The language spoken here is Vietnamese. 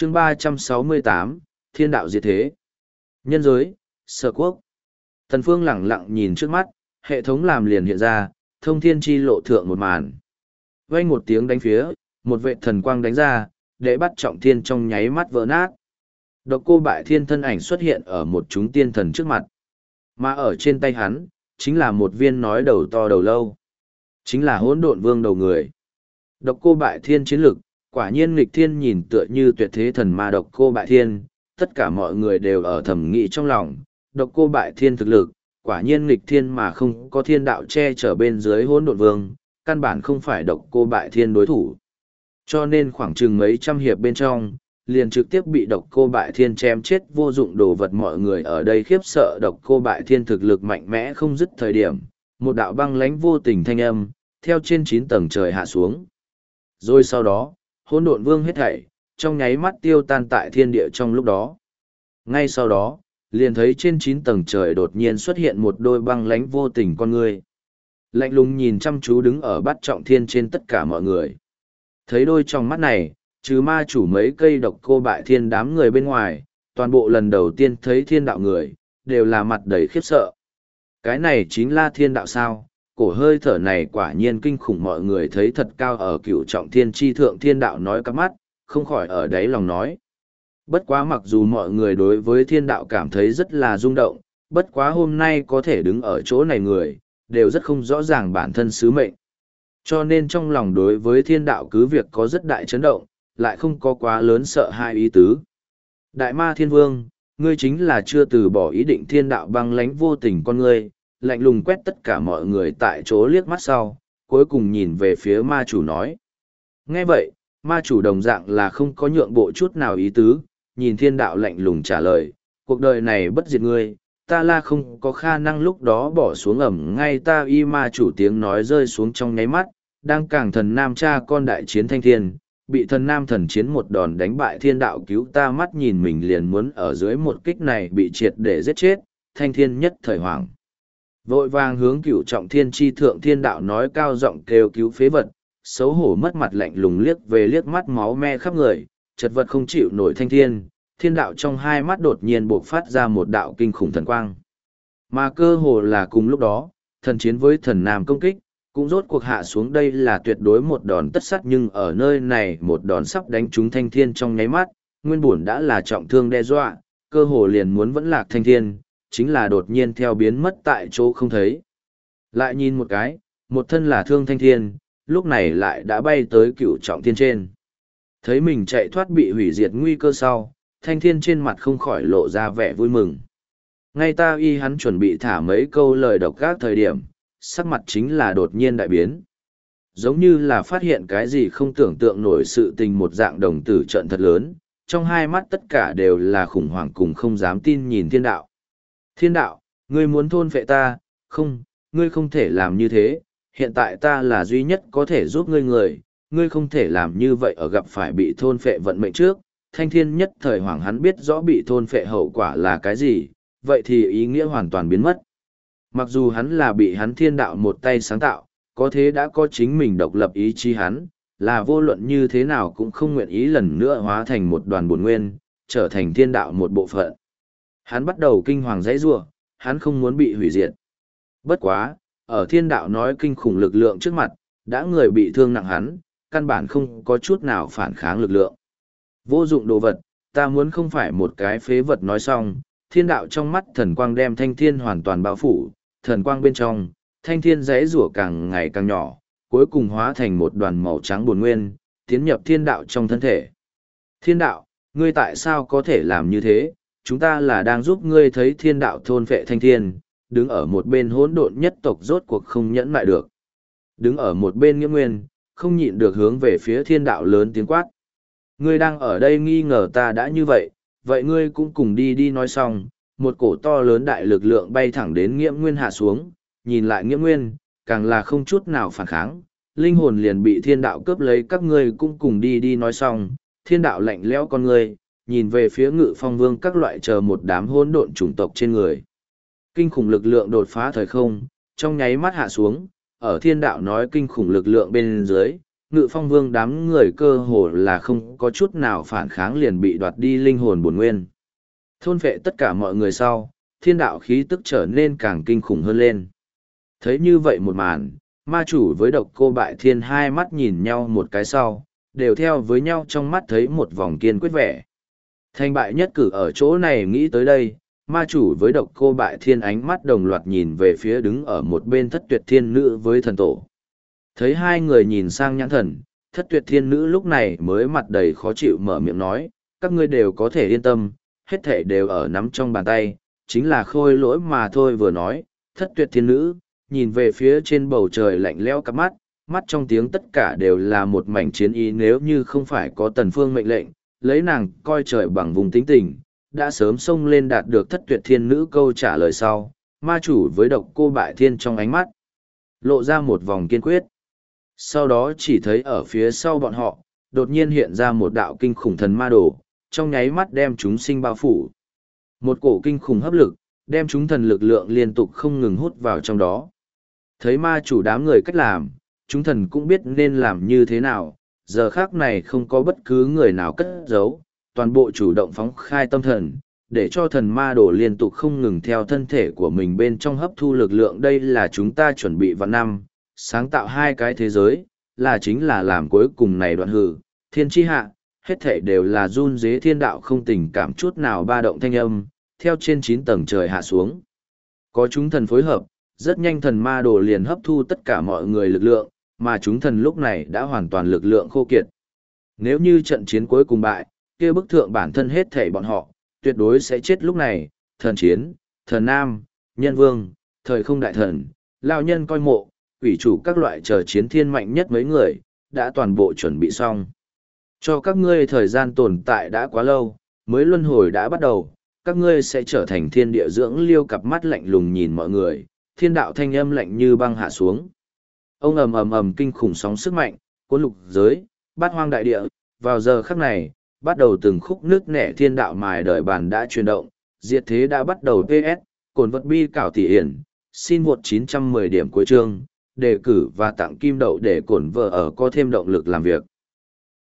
chương 368, Thiên đạo diệt thế. Nhân giới, sở quốc. Tần Phương lẳng lặng nhìn trước mắt, hệ thống làm liền hiện ra, thông thiên chi lộ thượng một màn. Vang một tiếng đánh phía, một vệ thần quang đánh ra, để bắt trọng thiên trong nháy mắt vỡ nát. Độc Cô Bại Thiên thân ảnh xuất hiện ở một chúng tiên thần trước mặt. Mà ở trên tay hắn, chính là một viên nói đầu to đầu lâu. Chính là Hỗn Độn Vương đầu người. Độc Cô Bại Thiên chiến lực, quả nhiên nghịch thiên, nhìn tựa như tuyệt thế thần ma Độc Cô Bại Thiên, tất cả mọi người đều ở thầm nghĩ trong lòng, Độc Cô Bại Thiên thực lực, quả nhiên nghịch thiên mà không có thiên đạo che chở bên dưới Hỗn Độn Vương, căn bản không phải Độc Cô Bại Thiên đối thủ. Cho nên khoảng chừng mấy trăm hiệp bên trong, liền trực tiếp bị Độc Cô Bại Thiên chém chết vô dụng đồ vật. Mọi người ở đây khiếp sợ Độc Cô Bại Thiên thực lực mạnh mẽ không dứt thời điểm, một đạo băng lãnh vô tình thanh âm, theo trên 9 tầng trời hạ xuống. Rồi sau đó, Hỗn Độn Vương hết thảy, trong nháy mắt tiêu tan tại thiên địa trong lúc đó. Ngay sau đó, liền thấy trên 9 tầng trời đột nhiên xuất hiện một đôi băng lãnh vô tình con người. Lạnh lùng nhìn chăm chú đứng ở bát trọng thiên trên tất cả mọi người. Thấy đôi trong mắt này, trừ ma chủ mấy cây Độc Cô Bại Thiên đám người bên ngoài, toàn bộ lần đầu tiên thấy thiên đạo người, đều là mặt đầy khiếp sợ. Cái này chính là thiên đạo sao? Cổ hơi thở này quả nhiên kinh khủng, mọi người thấy thật cao ở cửu trọng thiên chi thượng thiên đạo nói cắp mắt, không khỏi ở đáy lòng nói. Bất quá mặc dù mọi người đối với thiên đạo cảm thấy rất là rung động, bất quá hôm nay có thể đứng ở chỗ này người, đều rất không rõ ràng bản thân sứ mệnh. Cho nên trong lòng đối với thiên đạo cứ việc có rất đại chấn động, lại không có quá lớn sợ hai ý tứ. Đại ma thiên vương, ngươi chính là chưa từ bỏ ý định. Thiên đạo băng lãnh vô tình con ngươi, lạnh lùng quét tất cả mọi người tại chỗ liếc mắt sau, cuối cùng nhìn về phía ma chủ nói. Nghe vậy, ma chủ đồng dạng là không có nhượng bộ chút nào ý tứ, nhìn thiên đạo lạnh lùng trả lời, cuộc đời này bất diệt ngươi, ta là không có khả năng lúc đó bỏ xuống ẩm ngay ta. Y ma chủ tiếng nói rơi xuống trong nháy mắt, đang càng thần nam cha con đại chiến thanh thiên, bị thần nam thần chiến một đòn đánh bại. Thiên đạo cứu ta, mắt nhìn mình liền muốn ở dưới một kích này bị triệt để giết chết, thanh thiên nhất thời hoảng. Vội vàng hướng cửu trọng thiên chi thượng thiên đạo nói cao giọng kêu cứu phế vật, xấu hổ mất mặt lạnh lùng liếc về liếc mắt máu me khắp người, chật vật không chịu nổi thanh thiên. Thiên đạo trong hai mắt đột nhiên bộc phát ra một đạo kinh khủng thần quang. Mà cơ hồ là cùng lúc đó, thần chiến với thần nam công kích, cũng rốt cuộc hạ xuống. Đây là tuyệt đối một đòn tất sắt, nhưng ở nơi này một đòn sắp đánh trúng thanh thiên trong nháy mắt, nguyên bổn đã là trọng thương đe dọa, cơ hồ liền muốn vẫn lạc thanh thiên, chính là đột nhiên theo biến mất tại chỗ không thấy. Lại nhìn một cái, một thân là thương thanh thiên, lúc này lại đã bay tới cửu trọng thiên trên. Thấy mình chạy thoát bị hủy diệt nguy cơ sau, thanh thiên trên mặt không khỏi lộ ra vẻ vui mừng. Ngay ta y hắn chuẩn bị thả mấy câu lời độc ác thời điểm, sắc mặt chính là đột nhiên đại biến. Giống như là phát hiện cái gì không tưởng tượng nổi sự tình, một dạng đồng tử trợn thật lớn, trong hai mắt tất cả đều là khủng hoảng cùng không dám tin nhìn thiên đạo. Thiên đạo, ngươi muốn thôn phệ ta? Không, ngươi không thể làm như thế, hiện tại ta là duy nhất có thể giúp ngươi người, ngươi không thể làm như vậy. Ở gặp phải bị thôn phệ vận mệnh trước, thanh thiên nhất thời hoảng, hắn biết rõ bị thôn phệ hậu quả là cái gì, vậy thì ý nghĩa hoàn toàn biến mất. Mặc dù hắn là bị hắn thiên đạo một tay sáng tạo, có thế đã có chính mình độc lập ý chí, hắn là vô luận như thế nào cũng không nguyện ý lần nữa hóa thành một đoàn bổn nguyên, trở thành thiên đạo một bộ phận. Hắn bắt đầu kinh hoàng dãy rủa, hắn không muốn bị hủy diệt. Bất quá, ở thiên đạo nói kinh khủng lực lượng trước mặt, đã người bị thương nặng, hắn căn bản không có chút nào phản kháng lực lượng. Vô dụng đồ vật, ta muốn không phải một cái phế vật. Nói xong, thiên đạo trong mắt thần quang đem thanh thiên hoàn toàn bao phủ, thần quang bên trong, thanh thiên rẽ rủa càng ngày càng nhỏ, cuối cùng hóa thành một đoàn màu trắng bổn nguyên, tiến nhập thiên đạo trong thân thể. Thiên đạo, ngươi tại sao có thể làm như thế? Chúng ta là đang giúp ngươi. Thấy thiên đạo thôn phệ thanh thiên, đứng ở một bên hỗn độn nhất tộc rốt cuộc không nhẫn lại được. Đứng ở một bên Nghĩa Nguyên, không nhịn được hướng về phía thiên đạo lớn tiếng quát. Ngươi đang ở đây nghi ngờ ta đã như vậy, vậy ngươi cũng cùng đi đi. Nói xong, một cổ to lớn đại lực lượng bay thẳng đến Nghĩa Nguyên hạ xuống, nhìn lại Nghĩa Nguyên, càng là không chút nào phản kháng, linh hồn liền bị thiên đạo cướp lấy. Các ngươi cũng cùng đi đi. Nói xong, thiên đạo lạnh lẽo con ngươi, nhìn về phía Ngự Phong Vương các loại chờ một đám hỗn độn chủng tộc trên người. Kinh khủng lực lượng đột phá thời không, trong nháy mắt hạ xuống, ở thiên đạo nói kinh khủng lực lượng bên dưới, Ngự Phong Vương đám người cơ hồ là không có chút nào phản kháng liền bị đoạt đi linh hồn bổn nguyên. Thôn phệ tất cả mọi người sau, thiên đạo khí tức trở nên càng kinh khủng hơn lên. Thấy như vậy một màn, ma chủ với độc cô bại thiên hai mắt nhìn nhau một cái sau, đều theo với nhau trong mắt thấy một vòng kiên quyết vẻ. Thành bại nhất cử ở chỗ này nghĩ tới đây, ma chủ với độc cô bại thiên ánh mắt đồng loạt nhìn về phía đứng ở một bên thất tuyệt thiên nữ với thần tổ. Thấy hai người nhìn sang nhãn thần, thất tuyệt thiên nữ lúc này mới mặt đầy khó chịu mở miệng nói, các ngươi đều có thể yên tâm, hết thể đều ở nắm trong bàn tay, chính là khôi lỗi mà thôi. Vừa nói, thất tuyệt thiên nữ, nhìn về phía trên bầu trời lạnh lẽo cặp mắt, mắt trong tiếng tất cả đều là một mảnh chiến ý, nếu như không phải có Tần Phương mệnh lệnh, lấy nàng coi trời bằng vùng tính tình, đã sớm xông lên đạt được thất tuyệt thiên nữ câu trả lời sau, ma chủ với độc cô bại thiên trong ánh mắt, lộ ra một vòng kiên quyết. Sau đó chỉ thấy ở phía sau bọn họ, đột nhiên hiện ra một đạo kinh khủng thần ma đồ, trong nháy mắt đem chúng sinh bao phủ. Một cổ kinh khủng hấp lực, đem chúng thần lực lượng liên tục không ngừng hút vào trong đó. Thấy ma chủ đám người cách làm, chúng thần cũng biết nên làm như thế nào, giờ khác này không có bất cứ người nào cất giấu, toàn bộ chủ động phóng khai tâm thần, để cho thần ma đồ liên tục không ngừng theo thân thể của mình bên trong hấp thu lực lượng. Đây là chúng ta chuẩn bị vào năm, sáng tạo hai cái thế giới, là chính là làm cuối cùng này đoạn hử, thiên chi hạ, hết thể đều là run dế thiên đạo không tình cảm chút nào ba động thanh âm, theo trên 9 tầng trời hạ xuống. Có chúng thần phối hợp, rất nhanh thần ma đồ liền hấp thu tất cả mọi người lực lượng, mà chúng thần lúc này đã hoàn toàn lực lượng khô kiệt. Nếu như trận chiến cuối cùng bại, kia bức thượng bản thân hết thảy bọn họ, tuyệt đối sẽ chết lúc này, thần chiến, thần nam, nhân vương, thời không đại thần, lao nhân coi mộ, quỷ chủ các loại chờ chiến thiên mạnh nhất mấy người, đã toàn bộ chuẩn bị xong. Cho các ngươi thời gian tồn tại đã quá lâu, mới luân hồi đã bắt đầu, các ngươi sẽ trở thành thiên địa dưỡng liêu. Cặp mắt lạnh lùng nhìn mọi người, thiên đạo thanh âm lạnh như băng hạ xuống. Ông ầm ầm ầm kinh khủng sóng sức mạnh, cuốn lục giới, bát hoang đại địa, vào giờ khắc này, bắt đầu từng khúc nước nẻ thiên đạo mài đời bàn đã chuyển động, diệt thế đã bắt đầu. PS, cồn vật bi cảo tỷ hiển, xin vượt 910 điểm cuối chương, đề cử và tặng kim đậu để cổn vợ ở có thêm động lực làm việc.